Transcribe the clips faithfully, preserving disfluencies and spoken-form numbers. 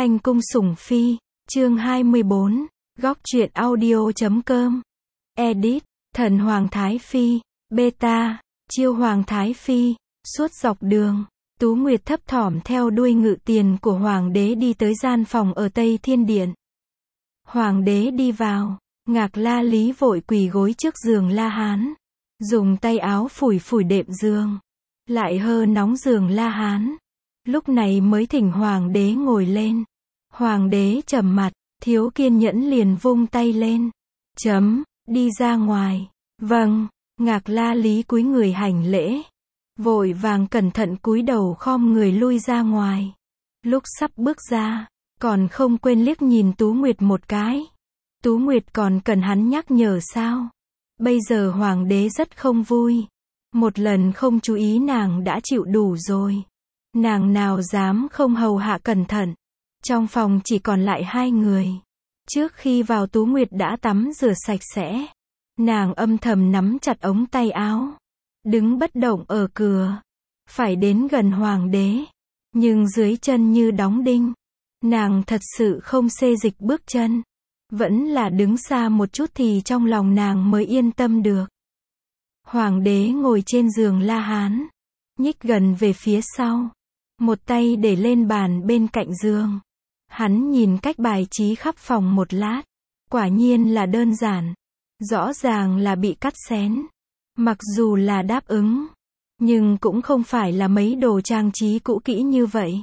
Thanh cung sủng phi, chương hai mươi bốn, góc truyện audio chấm com. Edit, thần Hoàng Thái Phi, beta, chiêu Hoàng Thái Phi, suốt dọc đường, Tú Nguyệt thấp thỏm theo đuôi ngự tiền của Hoàng đế đi tới gian phòng ở Tây Thiên Điện. Hoàng đế đi vào, Ngạc La Lý vội quỳ gối trước giường La Hán, dùng tay áo phủi phủi đệm giường, lại hơ nóng giường La Hán. Lúc này mới thỉnh Hoàng đế ngồi lên. Hoàng đế trầm mặt, thiếu kiên nhẫn liền vung tay lên. Chấm, đi ra ngoài. Vâng, Ngạc La Lý cúi người hành lễ. Vội vàng cẩn thận cúi đầu khom người lui ra ngoài. Lúc sắp bước ra, còn không quên liếc nhìn Tú Nguyệt một cái. Tú Nguyệt còn cần hắn nhắc nhở sao? Bây giờ Hoàng đế rất không vui. Một lần không chú ý nàng đã chịu đủ rồi. Nàng nào dám không hầu hạ cẩn thận. Trong phòng chỉ còn lại hai người. Trước khi vào Tú Nguyệt đã tắm rửa sạch sẽ. Nàng âm thầm nắm chặt ống tay áo. Đứng bất động ở cửa. Phải đến gần Hoàng đế. Nhưng dưới chân như đóng đinh. Nàng thật sự không xê dịch bước chân. Vẫn là đứng xa một chút thì trong lòng nàng mới yên tâm được. Hoàng đế ngồi trên giường La Hán. Nhích gần về phía sau. Một tay để lên bàn bên cạnh giường. Hắn nhìn cách bài trí khắp phòng một lát. Quả nhiên là đơn giản. Rõ ràng là bị cắt xén. Mặc dù là đáp ứng. Nhưng cũng không phải là mấy đồ trang trí cũ kỹ như vậy.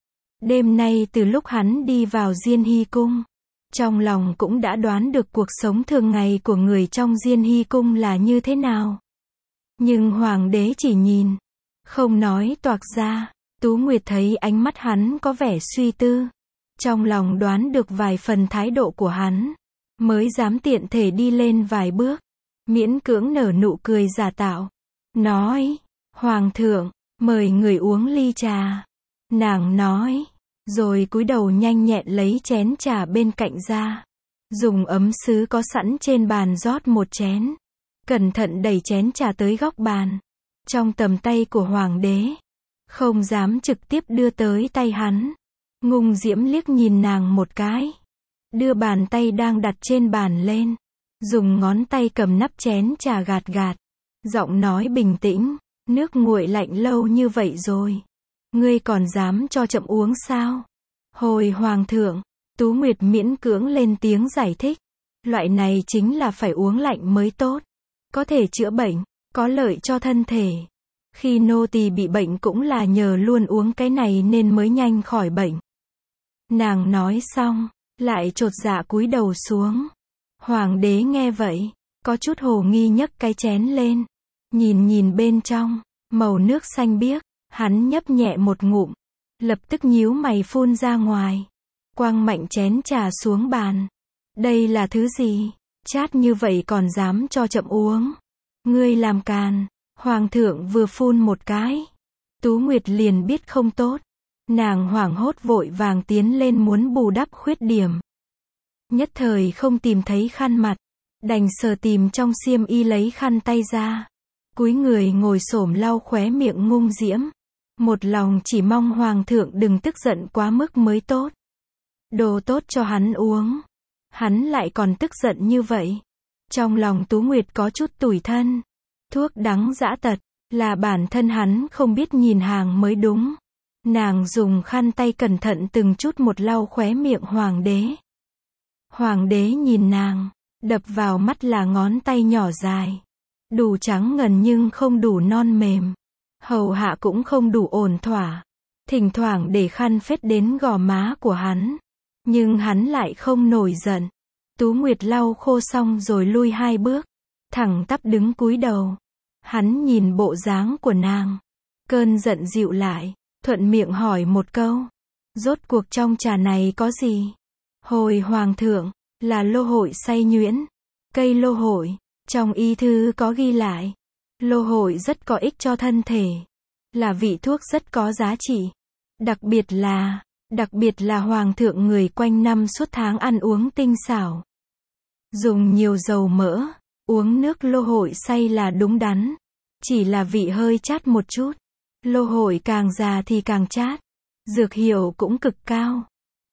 Đêm nay từ lúc hắn đi vào Diên Hy Cung. Trong lòng cũng đã đoán được cuộc sống thường ngày của người trong Diên Hy Cung là như thế nào. Nhưng Hoàng đế chỉ nhìn. Không nói toạc ra. Tú Nguyệt thấy ánh mắt hắn có vẻ suy tư. Trong lòng đoán được vài phần thái độ của hắn. Mới dám tiện thể đi lên vài bước. Miễn cưỡng nở nụ cười giả tạo. Nói, Hoàng thượng, mời người uống ly trà. Nàng nói, rồi cúi đầu nhanh nhẹn lấy chén trà bên cạnh ra. Dùng ấm sứ có sẵn trên bàn rót một chén. Cẩn thận đẩy chén trà tới góc bàn. Trong tầm tay của Hoàng đế. Không dám trực tiếp đưa tới tay hắn. Ngung Diễm liếc nhìn nàng một cái. Đưa bàn tay đang đặt trên bàn lên. Dùng ngón tay cầm nắp chén trà gạt gạt. Giọng nói bình tĩnh. Nước nguội lạnh lâu như vậy rồi. Ngươi còn dám cho chậm uống sao? Hồi Hoàng thượng. Tú Nguyệt miễn cưỡng lên tiếng giải thích. Loại này chính là phải uống lạnh mới tốt. Có thể chữa bệnh. Có lợi cho thân thể. Khi nô tỳ bị bệnh cũng là nhờ luôn uống cái này nên mới nhanh khỏi bệnh. Nàng nói xong, lại chột dạ cúi đầu xuống. Hoàng đế nghe vậy, có chút hồ nghi nhấc cái chén lên. Nhìn nhìn bên trong, màu nước xanh biếc, hắn nhấp nhẹ một ngụm. Lập tức nhíu mày phun ra ngoài. Quăng mạnh chén trà xuống bàn. Đây là thứ gì? Chát như vậy còn dám cho chậm uống. Ngươi làm càn. Hoàng thượng vừa phun một cái. Tú Nguyệt liền biết không tốt. Nàng hoảng hốt vội vàng tiến lên muốn bù đắp khuyết điểm. Nhất thời không tìm thấy khăn mặt. Đành sờ tìm trong xiêm y lấy khăn tay ra. Cúi người ngồi xổm lau khóe miệng Ngung Diễm. Một lòng chỉ mong Hoàng thượng đừng tức giận quá mức mới tốt. Đồ tốt cho hắn uống. Hắn lại còn tức giận như vậy. Trong lòng Tú Nguyệt có chút tủi thân. Thuốc đắng dã tật, là bản thân hắn không biết nhìn hàng mới đúng. Nàng dùng khăn tay cẩn thận từng chút một lau khóe miệng Hoàng đế. Hoàng đế nhìn nàng, đập vào mắt là ngón tay nhỏ dài. Đủ trắng ngần nhưng không đủ non mềm. Hầu hạ cũng không đủ ổn thỏa. Thỉnh thoảng để khăn phết đến gò má của hắn. Nhưng hắn lại không nổi giận. Tú Nguyệt lau khô xong rồi lui hai bước. Thẳng tắp đứng cúi đầu. Hắn nhìn bộ dáng của nàng. Cơn giận dịu lại. Thuận miệng hỏi một câu. Rốt cuộc trong trà này có gì? Hồi Hoàng thượng. Là lô hội xay nhuyễn. Cây lô hội. Trong y thư có ghi lại. Lô hội rất có ích cho thân thể. Là vị thuốc rất có giá trị. Đặc biệt là. Đặc biệt là Hoàng thượng người quanh năm suốt tháng ăn uống tinh xảo. Dùng nhiều dầu mỡ. Uống nước lô hội xay là đúng đắn. Chỉ là vị hơi chát một chút. Lô hội càng già thì càng chát. Dược hiệu cũng cực cao.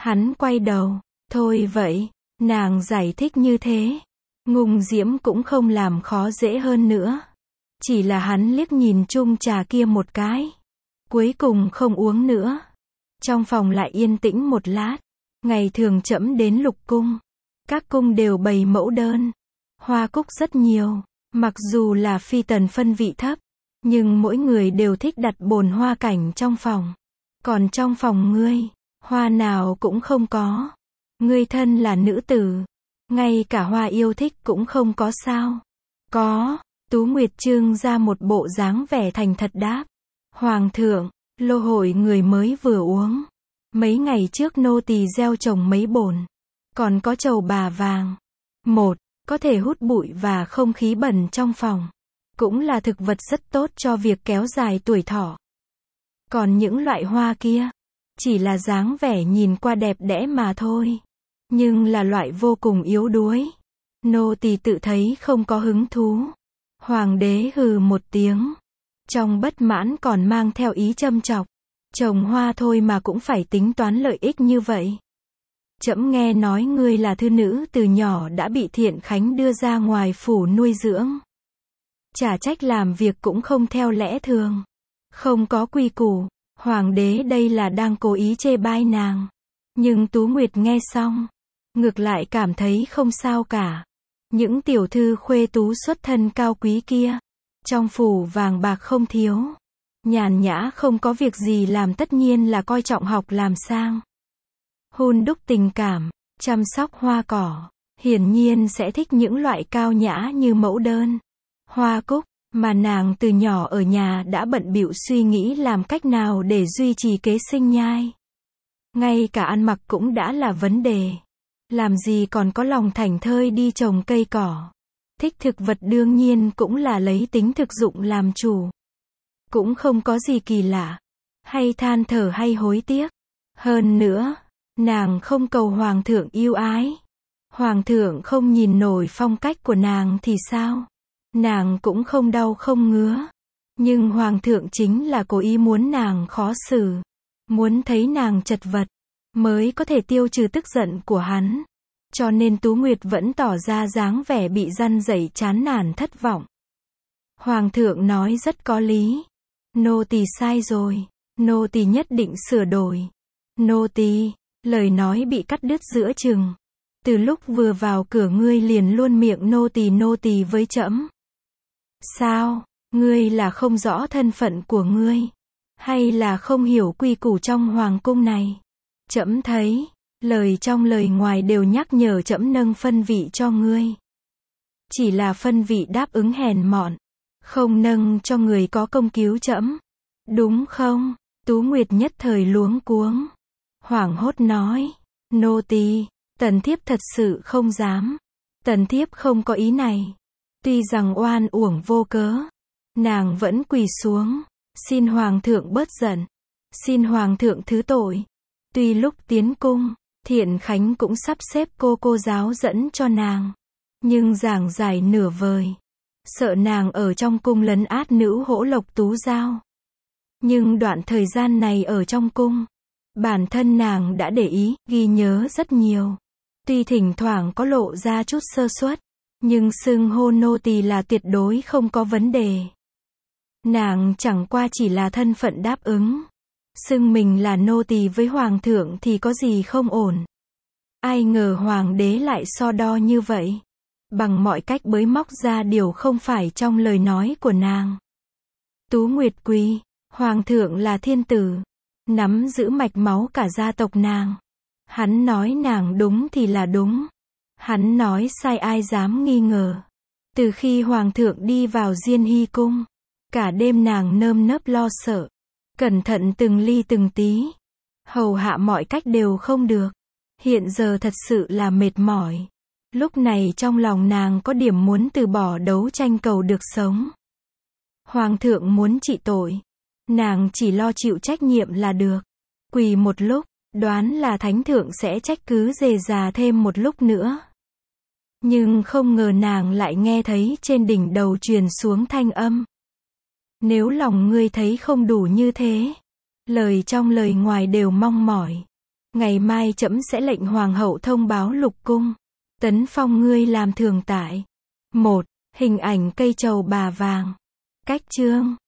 Hắn quay đầu, thôi vậy, nàng giải thích như thế. Ngùng Diễm cũng không làm khó dễ hơn nữa. Chỉ là hắn liếc nhìn chung trà kia một cái. Cuối cùng không uống nữa. Trong phòng lại yên tĩnh một lát. Ngày thường trẫm đến lục cung. Các cung đều bày mẫu đơn. Hoa cúc rất nhiều. Mặc dù là phi tần phân vị thấp. Nhưng mỗi người đều thích đặt bồn hoa cảnh trong phòng. Còn trong phòng ngươi, hoa nào cũng không có. Ngươi thân là nữ tử. Ngay cả hoa yêu thích cũng không có sao. Có. Tú Nguyệt trương ra một bộ dáng vẻ thành thật đáp. Hoàng thượng, lô hội người mới vừa uống. Mấy ngày trước nô tỳ gieo trồng mấy bồn. Còn có trầu bà vàng. Một, có thể hút bụi và không khí bẩn trong phòng. Cũng là thực vật rất tốt cho việc kéo dài tuổi thọ. Còn những loại hoa kia, chỉ là dáng vẻ nhìn qua đẹp đẽ mà thôi. Nhưng là loại vô cùng yếu đuối. Nô tỳ tự thấy không có hứng thú. Hoàng đế hừ một tiếng. Trong bất mãn còn mang theo ý châm chọc. Trồng hoa thôi mà cũng phải tính toán lợi ích như vậy. Trẫm nghe nói ngươi là thư nữ từ nhỏ đã bị Thiện Khánh đưa ra ngoài phủ nuôi dưỡng. Chả trách làm việc cũng không theo lẽ thường. Không có quy củ. Hoàng đế đây là đang cố ý chê bai nàng. Nhưng Tú Nguyệt nghe xong. Ngược lại cảm thấy không sao cả. Những tiểu thư khuê tú xuất thân cao quý kia. Trong phủ vàng bạc không thiếu. Nhàn nhã không có việc gì làm tất nhiên là coi trọng học làm sang. Hun đúc tình cảm, chăm sóc hoa cỏ. Hiển nhiên sẽ thích những loại cao nhã như mẫu đơn, hoa cúc. Mà nàng từ nhỏ ở nhà đã bận bịu suy nghĩ làm cách nào để duy trì kế sinh nhai. Ngay cả ăn mặc cũng đã là vấn đề. Làm gì còn có lòng thảnh thơi đi trồng cây cỏ. Thích thực vật đương nhiên cũng là lấy tính thực dụng làm chủ. Cũng không có gì kỳ lạ. Hay than thở hay hối tiếc. Hơn nữa, nàng không cầu hoàng thượng yêu ái. Hoàng thượng không nhìn nổi phong cách của nàng thì sao? Nàng cũng không đau không ngứa. Nhưng hoàng thượng chính là cố ý muốn nàng khó xử. Muốn thấy nàng chật vật. Mới có thể tiêu trừ tức giận của hắn. Cho nên Tú Nguyệt vẫn tỏ ra dáng vẻ bị răn rẩy chán nản thất vọng. Hoàng thượng nói rất có lý. Nô tỳ sai rồi. Nô tỳ nhất định sửa đổi. Nô tỳ, lời nói bị cắt đứt giữa chừng. Từ lúc vừa vào cửa ngươi liền luôn miệng nô tỳ nô tỳ với trẫm. Sao, ngươi là không rõ thân phận của ngươi? Hay là không hiểu quy củ trong hoàng cung này? Trẫm thấy, lời trong lời ngoài đều nhắc nhở trẫm nâng phân vị cho ngươi. Chỉ là phân vị đáp ứng hèn mọn, không nâng cho người có công cứu trẫm. Đúng không? Tú Nguyệt nhất thời luống cuống. Hoảng hốt nói, nô tỳ, tần thiếp thật sự không dám. Tần thiếp không có ý này. Tuy rằng oan uổng vô cớ, nàng vẫn quỳ xuống, xin hoàng thượng bớt giận, xin hoàng thượng thứ tội. Tuy lúc tiến cung, Thiện Khánh cũng sắp xếp cô cô giáo dẫn cho nàng, nhưng giảng giải nửa vời, sợ nàng ở trong cung lấn át nữ hỗ Lộc Tú Giao. Nhưng đoạn thời gian này ở trong cung, bản thân nàng đã để ý, ghi nhớ rất nhiều. Tuy thỉnh thoảng có lộ ra chút sơ suất, nhưng xưng hô nô tỳ là tuyệt đối không có vấn đề. Nàng chẳng qua chỉ là thân phận đáp ứng. Xưng mình là nô tỳ với hoàng thượng thì có gì không ổn. Ai ngờ hoàng đế lại so đo như vậy. Bằng mọi cách bới móc ra điều không phải trong lời nói của nàng. Tú Nguyệt quỳ, hoàng thượng là thiên tử, nắm giữ mạch máu cả gia tộc nàng. Hắn nói nàng đúng thì là đúng. Hắn nói sai ai dám nghi ngờ. Từ khi hoàng thượng đi vào Diên Hy cung, cả đêm nàng nơm nớp lo sợ, cẩn thận từng ly từng tí, hầu hạ mọi cách đều không được. Hiện giờ thật sự là mệt mỏi. Lúc này trong lòng nàng có điểm muốn từ bỏ đấu tranh cầu được sống. Hoàng thượng muốn trị tội, nàng chỉ lo chịu trách nhiệm là được. Quỳ một lúc, đoán là thánh thượng sẽ trách cứ dề già thêm một lúc nữa. Nhưng không ngờ nàng lại nghe thấy trên đỉnh đầu truyền xuống thanh âm. Nếu lòng ngươi thấy không đủ như thế, lời trong lời ngoài đều mong mỏi, Ngày mai trẫm sẽ lệnh hoàng hậu thông báo lục cung. Tấn phong ngươi làm thường tại. một. Hình ảnh cây trầu bà vàng. Cách chương